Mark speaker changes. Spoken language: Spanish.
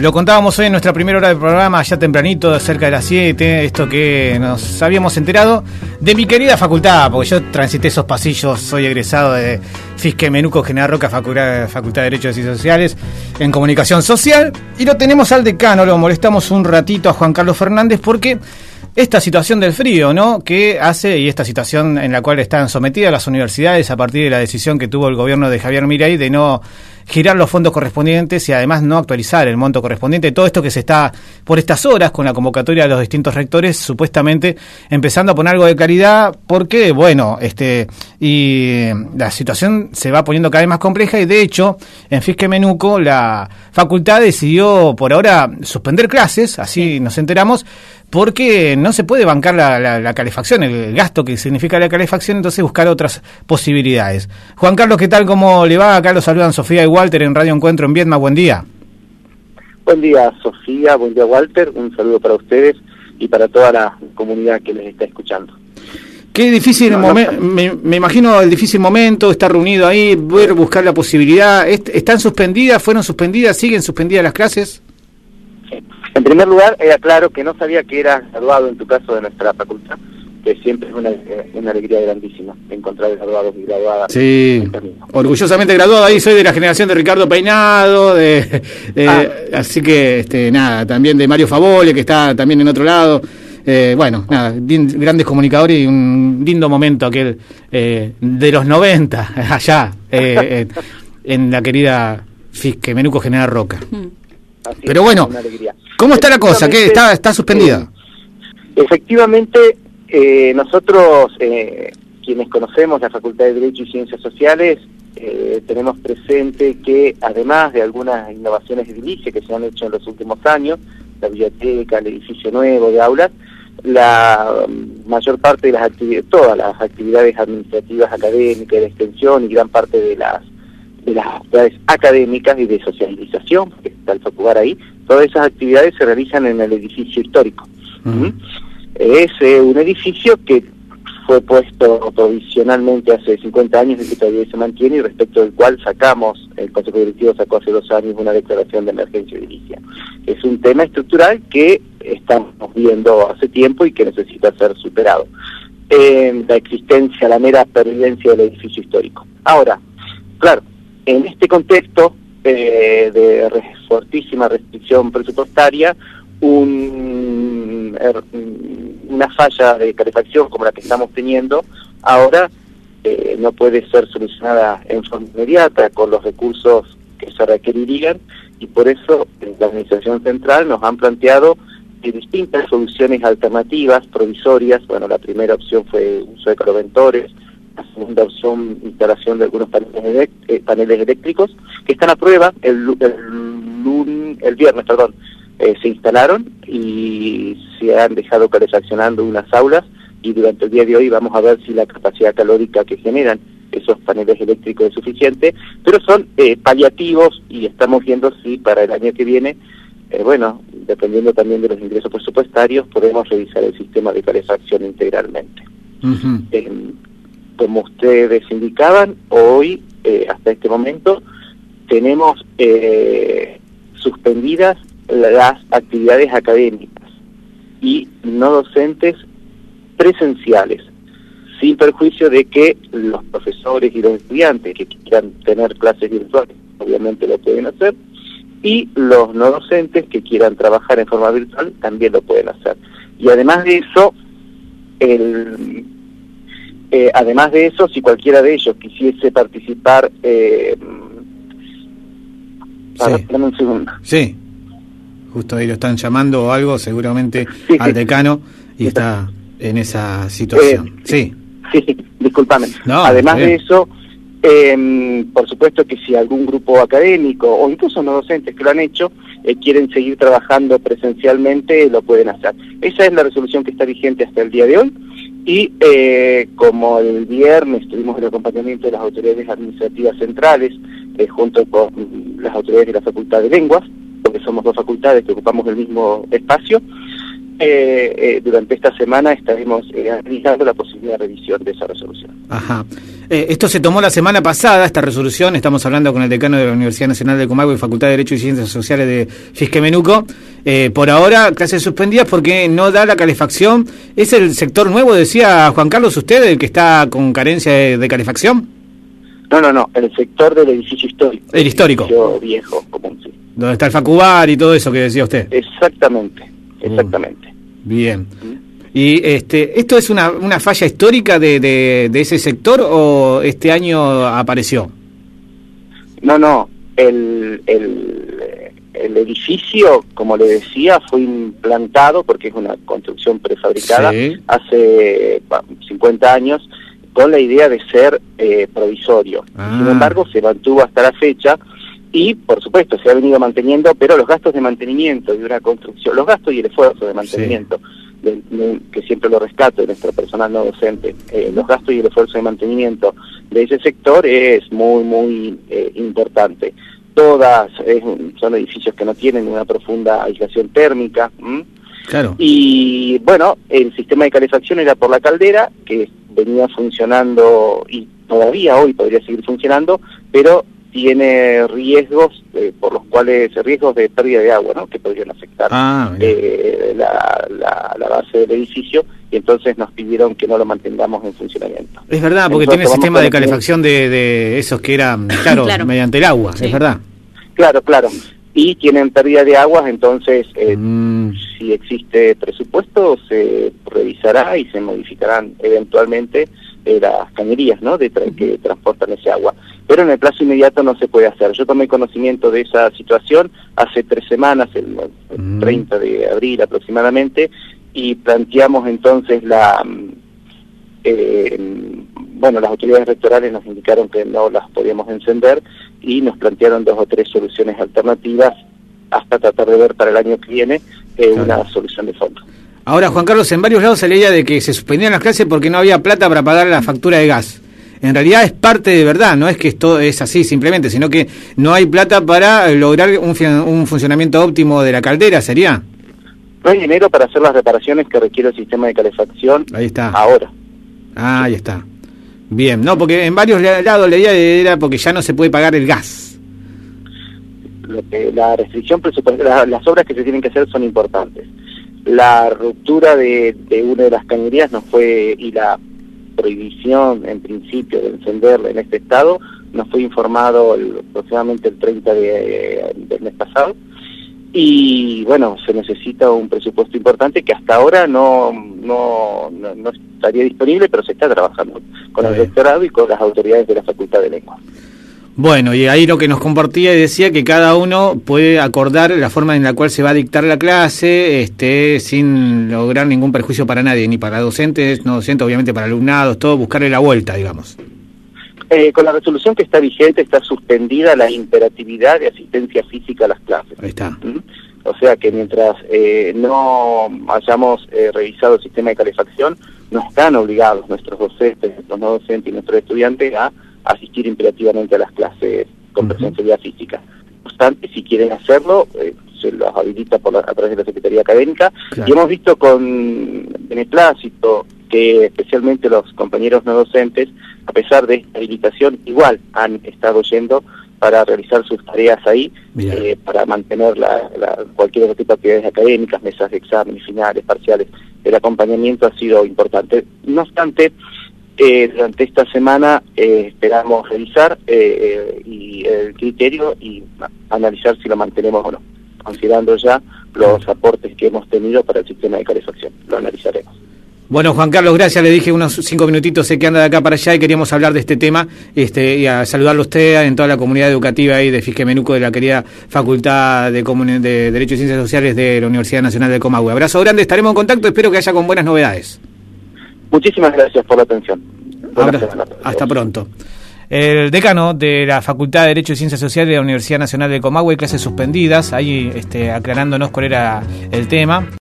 Speaker 1: Lo contábamos hoy en nuestra primera hora del programa, ya tempranito, cerca de las 7, esto que nos habíamos enterado de mi querida facultad, porque yo transité esos pasillos, soy egresado de Fisque Menuco General Roca, Facultad de Derechos y Sociales, en Comunicación Social, y lo tenemos al decano, lo molestamos un ratito a Juan Carlos Fernández, porque esta situación del frío, ¿no?, que hace, y esta situación en la cual están sometidas las universidades a partir de la decisión que tuvo el gobierno de Javier Milei de no girar los fondos correspondientes y además no actualizar el monto correspondiente, todo esto que se está por estas horas con la convocatoria de los distintos rectores supuestamente empezando a poner algo de claridad, porque bueno, y la situación se va poniendo cada vez más compleja, y de hecho en Fisque Menuco la facultad decidió por ahora suspender clases, así nos enteramos, porque no se puede bancar la calefacción, el gasto que significa la calefacción, entonces buscar otras posibilidades. Juan Carlos, ¿qué tal? ¿Cómo le va? Acá lo saludan Sofía y Walter en Radio Encuentro en Viedma. Buen día.
Speaker 2: Buen día, Sofía. Buen día, Walter. Un saludo para ustedes y para toda la comunidad que les está escuchando.
Speaker 1: Qué difícil momento, me imagino el difícil momento, estar reunido ahí, buscar la posibilidad. ¿Están suspendidas? ¿Fueron suspendidas? ¿Siguen suspendidas las clases?
Speaker 2: En primer lugar, era claro que no sabía que eras graduado, en tu caso, de nuestra facultad, que siempre es una alegría grandísima encontrar graduados y graduadas.
Speaker 1: Sí, orgullosamente graduado, ahí soy de la generación de Ricardo Peinado, así que nada, también de Mario Favole, que está también en otro lado. Bueno, nada, grandes comunicadores y un lindo momento aquel de los 90, allá, en la querida Fisque Menuco General Roca. Pero bueno, ¿cómo está la cosa? ¿Qué está suspendida?
Speaker 2: Efectivamente, nosotros, quienes conocemos la Facultad de Derecho y Ciencias Sociales, tenemos presente que además de algunas innovaciones edilicias que se han hecho en los últimos años, la biblioteca, el edificio nuevo de aulas, la mayor parte de las actividades, todas las actividades administrativas, académicas, de extensión y gran parte de las actividades académicas y de socialización, porque está el Facugar ahí, todas esas actividades se realizan en el edificio histórico. Es un edificio que fue puesto provisionalmente hace 50 años y que todavía se mantiene, y respecto del cual el Consejo Directivo sacó hace 2 años una declaración de emergencia edilicia. Es un tema estructural que estamos viendo hace tiempo y que necesita ser superado. La existencia, la mera pervivencia del edificio histórico. Ahora, claro, en este contexto de fortísima restricción presupuestaria, una falla de calefacción como la que estamos teniendo ahora no puede ser solucionada en forma inmediata con los recursos que se requerirían, y por eso la Administración Central nos han planteado distintas soluciones alternativas, provisorias. Bueno, la primera opción fue uso de caloventores, la segunda opción, instalación de algunos paneles eléctricos, que están a prueba. El viernes, se instalaron y se han dejado calefaccionando unas aulas, y durante el día de hoy vamos a ver si la capacidad calórica que generan esos paneles eléctricos es suficiente, pero son paliativos, y estamos viendo si para el año que viene, dependiendo también de los ingresos presupuestarios, podemos revisar el sistema de calefacción integralmente. Como ustedes indicaban, hoy, hasta este momento, tenemos suspendidas las actividades académicas y no docentes presenciales, sin perjuicio de que los profesores y los estudiantes que quieran tener clases virtuales, obviamente lo pueden hacer, y los no docentes que quieran trabajar en forma virtual también lo pueden hacer. Y además de eso, si cualquiera de ellos quisiese participar, dame un segundo.
Speaker 1: Sí, justo ahí lo están llamando o algo, seguramente al decano, y está en esa situación. Sí,
Speaker 2: discúlpame.
Speaker 1: No,
Speaker 2: además de eso, por supuesto que si algún grupo académico o incluso no docentes que lo han hecho quieren seguir trabajando presencialmente, lo pueden hacer. Esa es la resolución que está vigente hasta el día de hoy, y como el viernes tuvimos el acompañamiento de las autoridades administrativas centrales junto con las autoridades de la Facultad de Lenguas, porque somos 2 facultades que ocupamos el mismo espacio, durante esta semana estaremos analizando la posibilidad de revisión de esa resolución.
Speaker 1: Ajá. Esto se tomó la semana pasada, esta resolución. Estamos hablando con el decano de la Universidad Nacional de Comahue y Facultad de Derecho y Ciencias Sociales de Fisquemenuco. Por ahora, clases suspendidas porque no da la calefacción. ¿Es el sector nuevo, decía Juan Carlos, usted, el que está con carencia de calefacción?
Speaker 2: No, en el sector del edificio histórico.
Speaker 1: El histórico.
Speaker 2: Edificio viejo, común, sí.
Speaker 1: Donde está el Facubar y todo eso que decía usted.
Speaker 2: Exactamente.
Speaker 1: Bien. ¿Y esto es una falla histórica de ese sector o este año apareció?
Speaker 2: No. El edificio, como le decía, fue implantado, porque es una construcción prefabricada, sí, hace 50 años, con la idea de ser provisorio. Sin embargo, se mantuvo hasta la fecha y, por supuesto, se ha venido manteniendo, pero los gastos de mantenimiento de una construcción, los gastos y el esfuerzo de mantenimiento, sí, que siempre lo rescato de nuestro personal no docente, los gastos y el esfuerzo de mantenimiento de ese sector es muy importante. Todas son edificios que no tienen una profunda aislación térmica.
Speaker 1: Claro.
Speaker 2: Y bueno, el sistema de calefacción era por la caldera, que venía funcionando y todavía hoy podría seguir funcionando, pero tiene riesgos riesgos de pérdida de agua, ¿no?, que podrían afectar la base del edificio, y entonces nos pidieron que no lo mantengamos en funcionamiento.
Speaker 1: Es verdad, porque entonces, tiene sistema de calefacción de esos que eran, claro, mediante el agua, sí, es verdad.
Speaker 2: Claro. Y tienen pérdida de aguas, entonces si existe presupuesto se revisará y se modificarán eventualmente las cañerías, ¿no?, que transportan ese agua. Pero en el plazo inmediato no se puede hacer. Yo tomé conocimiento de esa situación hace 3 semanas, el 30 de abril aproximadamente, y planteamos entonces las autoridades rectorales nos indicaron que no las podíamos encender y nos plantearon 2 o 3 soluciones alternativas hasta tratar de ver para el año que viene una solución de fondo.
Speaker 1: Ahora, Juan Carlos, en varios lados se leía de que se suspendían las clases porque no había plata para pagar la factura de gas. En realidad es parte de verdad, no es que esto es así simplemente, sino que no hay plata para lograr un funcionamiento óptimo de la caldera, ¿sería?
Speaker 2: No hay dinero para hacer las reparaciones que requiere el sistema de calefacción.
Speaker 1: Ahí está.
Speaker 2: Ahora.
Speaker 1: Ahí está. Bien, no, porque en varios lados leía era porque ya no se puede pagar el gas.
Speaker 2: La restricción presupuestaria, las obras que se tienen que hacer son importantes. La ruptura de una de las cañerías y la prohibición en principio de encenderla en este estado nos fue informado aproximadamente el 30 del mes pasado, y bueno, se necesita un presupuesto importante que hasta ahora no estaría disponible, pero se está trabajando con el rectorado y con las autoridades de la Facultad de Lengua.
Speaker 1: Bueno, y ahí lo que nos compartía y decía que cada uno puede acordar la forma en la cual se va a dictar la clase, sin lograr ningún perjuicio para nadie, ni para docentes, no docentes, obviamente para alumnados, todo, buscarle la vuelta, digamos.
Speaker 2: Con la resolución que está vigente está suspendida la imperatividad de asistencia física a las clases.
Speaker 1: Ahí está.
Speaker 2: O sea que mientras no hayamos revisado el sistema de calefacción, no están obligados nuestros docentes, nuestros no docentes y nuestros estudiantes a asistir imperativamente a las clases con presencialidad física. No obstante, si quieren hacerlo, se los habilita a través de la Secretaría Académica. Claro. Y hemos visto con beneplácito que especialmente los compañeros no docentes, a pesar de esta habilitación, igual han estado yendo para realizar sus tareas ahí, para mantener cualquier otro tipo de actividades académicas, mesas de exámenes, finales, parciales. El acompañamiento ha sido importante. No obstante, durante esta semana esperamos revisar el criterio y analizar si lo mantenemos o no, considerando ya los aportes que hemos tenido para el sistema de calefacción. Lo analizaremos.
Speaker 1: Bueno, Juan Carlos, gracias. Le dije unos 5 minutitos, sé que anda de acá para allá y queríamos hablar de este tema y a saludarlo a usted en toda la comunidad educativa ahí de Fisquemenuco, de la querida Facultad de Derecho y Ciencias Sociales de la Universidad Nacional de Comahue. Abrazo grande, estaremos en contacto, espero que haya con buenas novedades.
Speaker 2: Muchísimas gracias por la atención.
Speaker 1: Hasta pronto. El decano de la Facultad de Derecho y Ciencias Sociales de la Universidad Nacional de Comahue, clases suspendidas, ahí aclarándonos cuál era el tema.